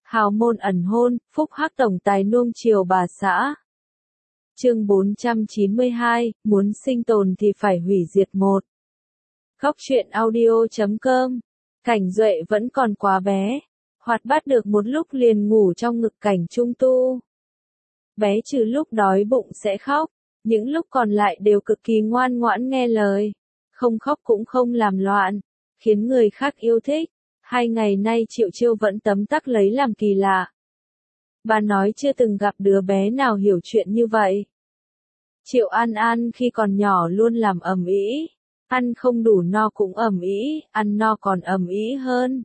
Hào môn ẩn hôn, phúc hắc tổng tài nuông chiều bà xã. Chương 492, muốn sinh tồn thì phải hủy diệt một. Góc truyện audio.com. Cảnh Duệ vẫn còn quá bé, hoạt bát được một lúc liền ngủ trong ngực Cảnh Trung Tu. Bé trừ lúc đói bụng sẽ khóc, những lúc còn lại đều cực kỳ ngoan ngoãn nghe lời, không khóc cũng không làm loạn, khiến người khác yêu thích. 2 ngày nay Triệu Chiêu vẫn tấm tắc lấy làm kỳ lạ. Bà nói chưa từng gặp đứa bé nào hiểu chuyện như vậy. Triệu An An khi còn nhỏ luôn làm ầm ĩ, ăn không đủ no cũng ầm ĩ, ăn no còn ầm ĩ hơn.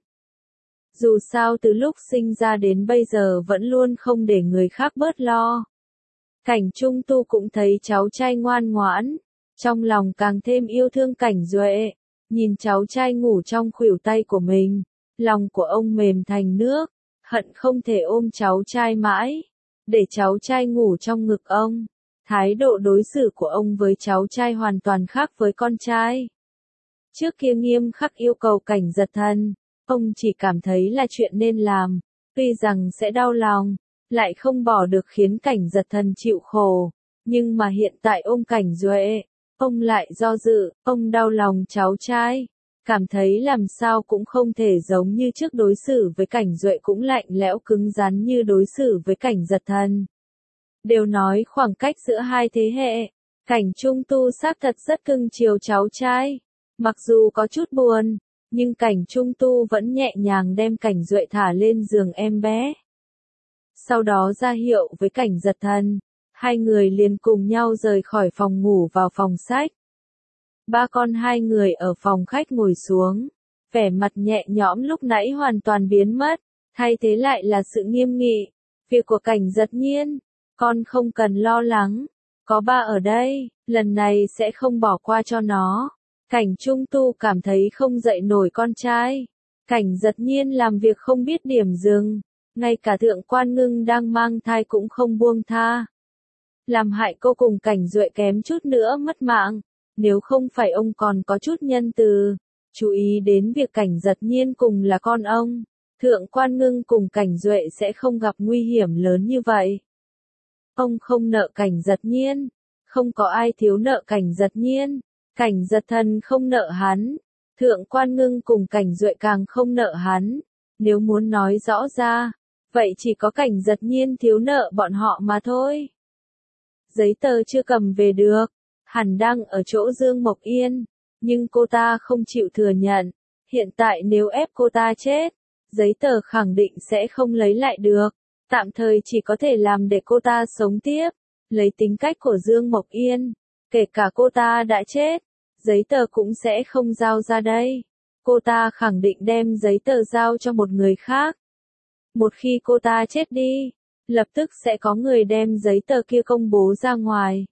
Dù sao từ lúc sinh ra đến bây giờ vẫn luôn không để người khác bớt lo. Cảnh Trung Tu cũng thấy cháu trai ngoan ngoãn, trong lòng càng thêm yêu thương Cảnh Duệ, nhìn cháu trai ngủ trong khuỷu tay của mình, lòng của ông mềm thành nước, hận không thể ôm cháu trai mãi, để cháu trai ngủ trong ngực ông. Thái độ đối xử của ông với cháu trai hoàn toàn khác với con trai. Trước kia nghiêm khắc yêu cầu Cảnh Giật Thần, ông chỉ cảm thấy là chuyện nên làm, tuy rằng sẽ đau lòng, lại không bỏ được khiến Cảnh Giật Thần chịu khổ. Nhưng mà hiện tại ôm Cảnh Duệ, ông lại do dự, ông đau lòng cháu trai, cảm thấy làm sao cũng không thể giống như trước đối xử với Cảnh Duệ cũng lạnh lẽo cứng rắn như đối xử với Cảnh Giật Thần. Đều nói khoảng cách giữa hai thế hệ, Cảnh Trung Tu xác thật rất cưng chiều cháu trai. Mặc dù có chút buồn, nhưng Cảnh Trung Tu vẫn nhẹ nhàng đem Cảnh Duệ thả lên giường em bé. Sau đó ra hiệu với Cảnh Giật Thần, hai người liền cùng nhau rời khỏi phòng ngủ vào phòng sách. Ba con hai người ở phòng khách ngồi xuống, vẻ mặt nhẹ nhõm lúc nãy hoàn toàn biến mất, thay thế lại là sự nghiêm nghị. Việc của Cảnh Giật Nhiên, con không cần lo lắng, có ba ở đây, lần này sẽ không bỏ qua cho nó. Cảnh Trung Tu cảm thấy không dậy nổi con trai. Cảnh Giật Nhiên làm việc không biết điểm dừng, ngay cả Thượng Quan Ngưng đang mang thai cũng không buông tha. Làm hại cô cùng Cảnh Duệ kém chút nữa mất mạng, nếu không phải ông còn có chút nhân từ, chú ý đến việc Cảnh Giật Nhiên cùng là con ông, Thượng Quan Ngưng cùng Cảnh Duệ sẽ không gặp nguy hiểm lớn như vậy. Ông không nợ Cảnh Giật Nhiên, không có ai thiếu nợ Cảnh Giật Nhiên, Cảnh Giật Thần không nợ hắn, Thượng Quan Ngưng cùng Cảnh Duệ càng không nợ hắn. Nếu muốn nói rõ ra, vậy chỉ có Cảnh Giật Nhiên thiếu nợ bọn họ mà thôi. Giấy tờ chưa cầm về được, hẳn đang ở chỗ Dương Mộc Yên, nhưng cô ta không chịu thừa nhận. Hiện tại nếu ép cô ta chết, giấy tờ khẳng định sẽ không lấy lại được. Tạm thời chỉ có thể làm để cô ta sống tiếp. Lấy tính cách của Dương Mộc Yên, kể cả cô ta đã chết, giấy tờ cũng sẽ không giao ra đây. Cô ta khẳng định đem giấy tờ giao cho một người khác. Một khi cô ta chết đi, lập tức sẽ có người đem giấy tờ kia công bố ra ngoài.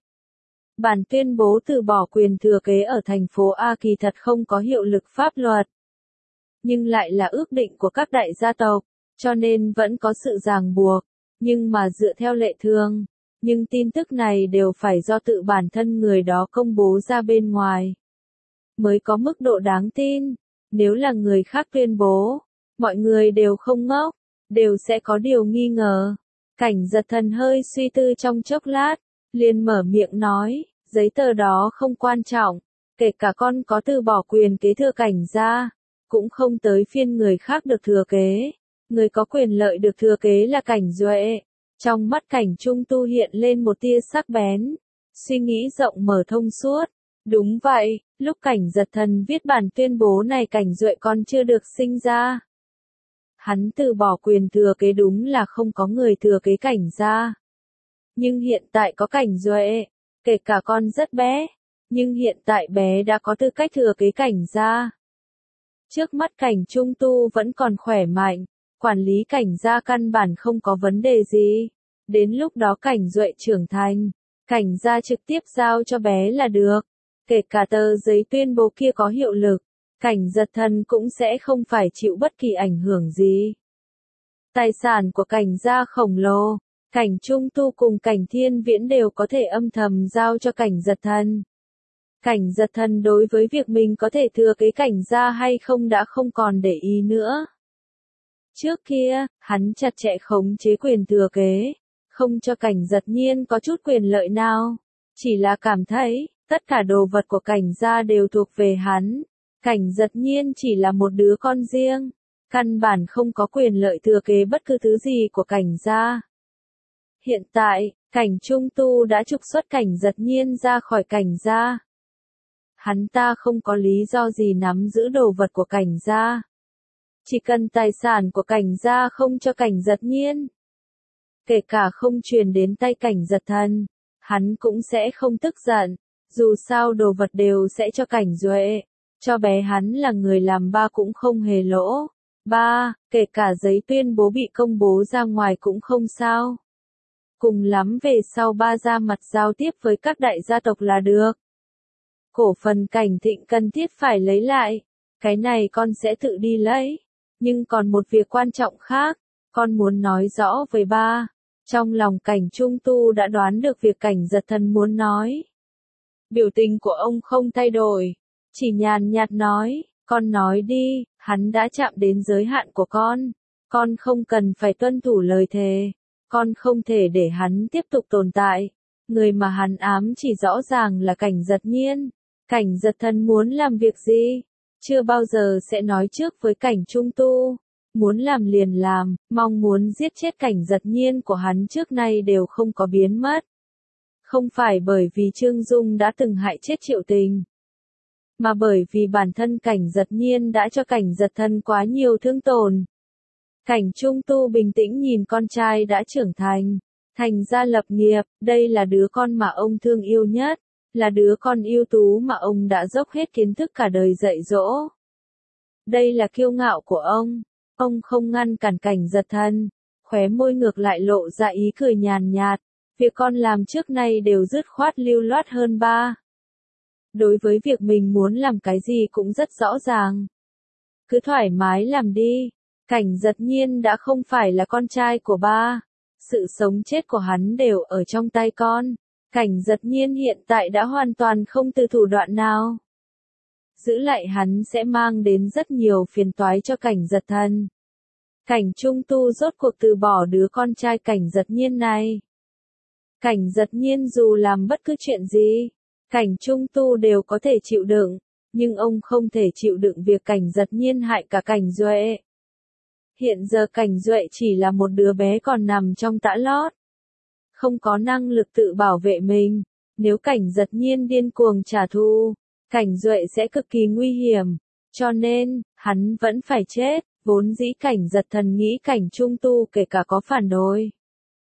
Bản tuyên bố từ bỏ quyền thừa kế ở thành phố A kỳ thật không có hiệu lực pháp luật, nhưng lại là ước định của các đại gia tộc, cho nên vẫn có sự ràng buộc, nhưng mà dựa theo lệ thường, nhưng tin tức này đều phải do tự bản thân người đó công bố ra bên ngoài, mới có mức độ đáng tin. Nếu là người khác tuyên bố, mọi người đều không ngốc, đều sẽ có điều nghi ngờ. Cảnh Giật Thần hơi suy tư trong chốc lát, liền mở miệng nói, giấy tờ đó không quan trọng, kể cả con có từ bỏ quyền kế thừa Cảnh gia, cũng không tới phiên người khác được thừa kế. Người có quyền lợi được thừa kế là Cảnh Duệ. Trong mắt Cảnh Trung Tu hiện lên một tia sắc bén, suy nghĩ rộng mở thông suốt. Đúng vậy, lúc Cảnh Giật Thần viết bản tuyên bố này Cảnh Duệ còn chưa được sinh ra. Hắn từ bỏ quyền thừa kế đúng là không có người thừa kế Cảnh gia. Nhưng hiện tại có Cảnh Duệ, kể cả con rất bé, nhưng hiện tại bé đã có tư cách thừa kế Cảnh gia. Trước mắt Cảnh Trung Tu vẫn còn khỏe mạnh, quản lý Cảnh gia căn bản không có vấn đề gì. Đến lúc đó Cảnh Duệ trưởng thành, Cảnh gia trực tiếp giao cho bé là được. Kể cả tờ giấy tuyên bố kia có hiệu lực, Cảnh Giật Thần cũng sẽ không phải chịu bất kỳ ảnh hưởng gì. Tài sản của Cảnh gia khổng lồ, Cảnh Trung Tu cùng Cảnh Thiên Viễn đều có thể âm thầm giao cho Cảnh Giật Thần. Cảnh Giật Thần đối với việc mình có thể thừa kế Cảnh gia hay không đã không còn để ý nữa. Trước kia, hắn chặt chẽ khống chế quyền thừa kế, không cho Cảnh Giật Nhiên có chút quyền lợi nào. Chỉ là cảm thấy, tất cả đồ vật của Cảnh gia đều thuộc về hắn. Cảnh Giật Nhiên chỉ là một đứa con riêng, căn bản không có quyền lợi thừa kế bất cứ thứ gì của Cảnh gia. Hiện tại, Cảnh Trung Tu đã trục xuất Cảnh Giật Nhiên ra khỏi Cảnh gia. Hắn ta không có lý do gì nắm giữ đồ vật của Cảnh gia. Chỉ cần tài sản của Cảnh gia không cho Cảnh Giật Nhiên, kể cả không truyền đến tay Cảnh Giật Thần, hắn cũng sẽ không tức giận. Dù sao đồ vật đều sẽ cho Cảnh Duệ, cho bé hắn là người làm ba cũng không hề lỗ. Ba, kể cả giấy tuyên bố bị công bố ra ngoài cũng không sao. Cùng lắm về sau ba ra mặt giao tiếp với các đại gia tộc là được. Cổ phần Cảnh Thịnh cần thiết phải lấy lại, cái này con sẽ tự đi lấy. Nhưng còn một việc quan trọng khác, con muốn nói rõ với ba. Trong lòng Cảnh Trung Tu đã đoán được việc Cảnh Giật Thần muốn nói. Biểu tình của ông không thay đổi, chỉ nhàn nhạt nói, con nói đi, hắn đã chạm đến giới hạn của con không cần phải tuân thủ lời thề, con không thể để hắn tiếp tục tồn tại. Người mà hắn ám chỉ rõ ràng là Cảnh Giật Nhiên. Cảnh Giật Thần muốn làm việc gì? Chưa bao giờ sẽ nói trước với Cảnh Trung Tu. Muốn làm liền làm, mong muốn giết chết Cảnh Giật Nhiên của hắn trước nay đều không có biến mất. Không phải bởi vì Trương Dung đã từng hại chết Triệu Tình, mà bởi vì bản thân Cảnh Giật Nhiên đã cho Cảnh Giật Thần quá nhiều thương tổn. Cảnh Trung Tu bình tĩnh nhìn con trai đã trưởng thành ra lập nghiệp, đây là đứa con mà ông thương yêu nhất, là đứa con ưu tú mà ông đã dốc hết kiến thức cả đời dạy dỗ. Đây là kiêu ngạo của ông không ngăn cản Cảnh Giật Thần, khóe môi ngược lại lộ ra ý cười nhàn nhạt, việc con làm trước nay đều dứt khoát lưu loát hơn ba. Đối với việc mình muốn làm cái gì cũng rất rõ ràng. Cứ thoải mái làm đi, Cảnh Giật Nhiên đã không phải là con trai của ba. Sự sống chết của hắn đều ở trong tay con. Cảnh Giật Nhiên hiện tại đã hoàn toàn không từ thủ đoạn nào. Giữ lại hắn sẽ mang đến rất nhiều phiền toái cho Cảnh Giật Thần. Cảnh Trung Tu rốt cuộc từ bỏ đứa con trai Cảnh Giật Nhiên này. Cảnh Giật Nhiên dù làm bất cứ chuyện gì, Cảnh Trung Tu đều có thể chịu đựng, nhưng ông không thể chịu đựng việc Cảnh Giật Nhiên hại cả Cảnh Duệ. Hiện giờ Cảnh Duệ chỉ là một đứa bé còn nằm trong tã lót, không có năng lực tự bảo vệ mình. Nếu Cảnh Giật Nhiên điên cuồng trả thù, Cảnh Duệ sẽ cực kỳ nguy hiểm, cho nên, hắn vẫn phải chết. Vốn dĩ Cảnh Giật Thần nghĩ Cảnh Trung Tu kể cả có phản đối,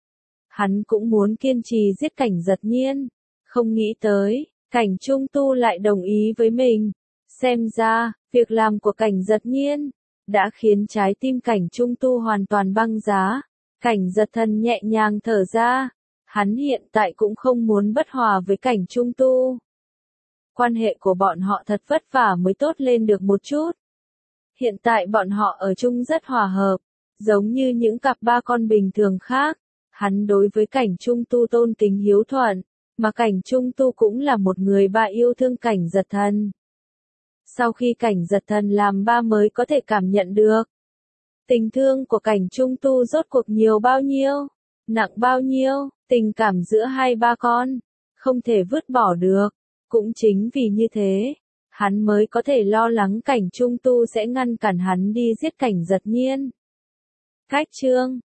hắn cũng muốn kiên trì giết Cảnh Giật Nhiên. Không nghĩ tới, Cảnh Trung Tu lại đồng ý với mình. Xem ra, việc làm của Cảnh Giật Nhiên đã khiến trái tim Cảnh Trung Tu hoàn toàn băng giá. Cảnh Giật Thần nhẹ nhàng thở ra, hắn hiện tại cũng không muốn bất hòa với Cảnh Trung Tu. Quan hệ của bọn họ thật vất vả mới tốt lên được một chút. Hiện tại bọn họ ở chung rất hòa hợp, giống như những cặp ba con bình thường khác. Hắn đối với Cảnh Trung Tu tôn kính hiếu thuận, mà Cảnh Trung Tu cũng là một người ba yêu thương Cảnh Giật Thần. Sau khi Cảnh Giật Thần làm ba mới có thể cảm nhận được tình thương của Cảnh Trung Tu rốt cuộc nhiều bao nhiêu, nặng bao nhiêu, tình cảm giữa hai ba con, không thể vứt bỏ được. Cũng chính vì như thế, hắn mới có thể lo lắng Cảnh Trung Tu sẽ ngăn cản hắn đi giết Cảnh Giật Nhiên. Cách chương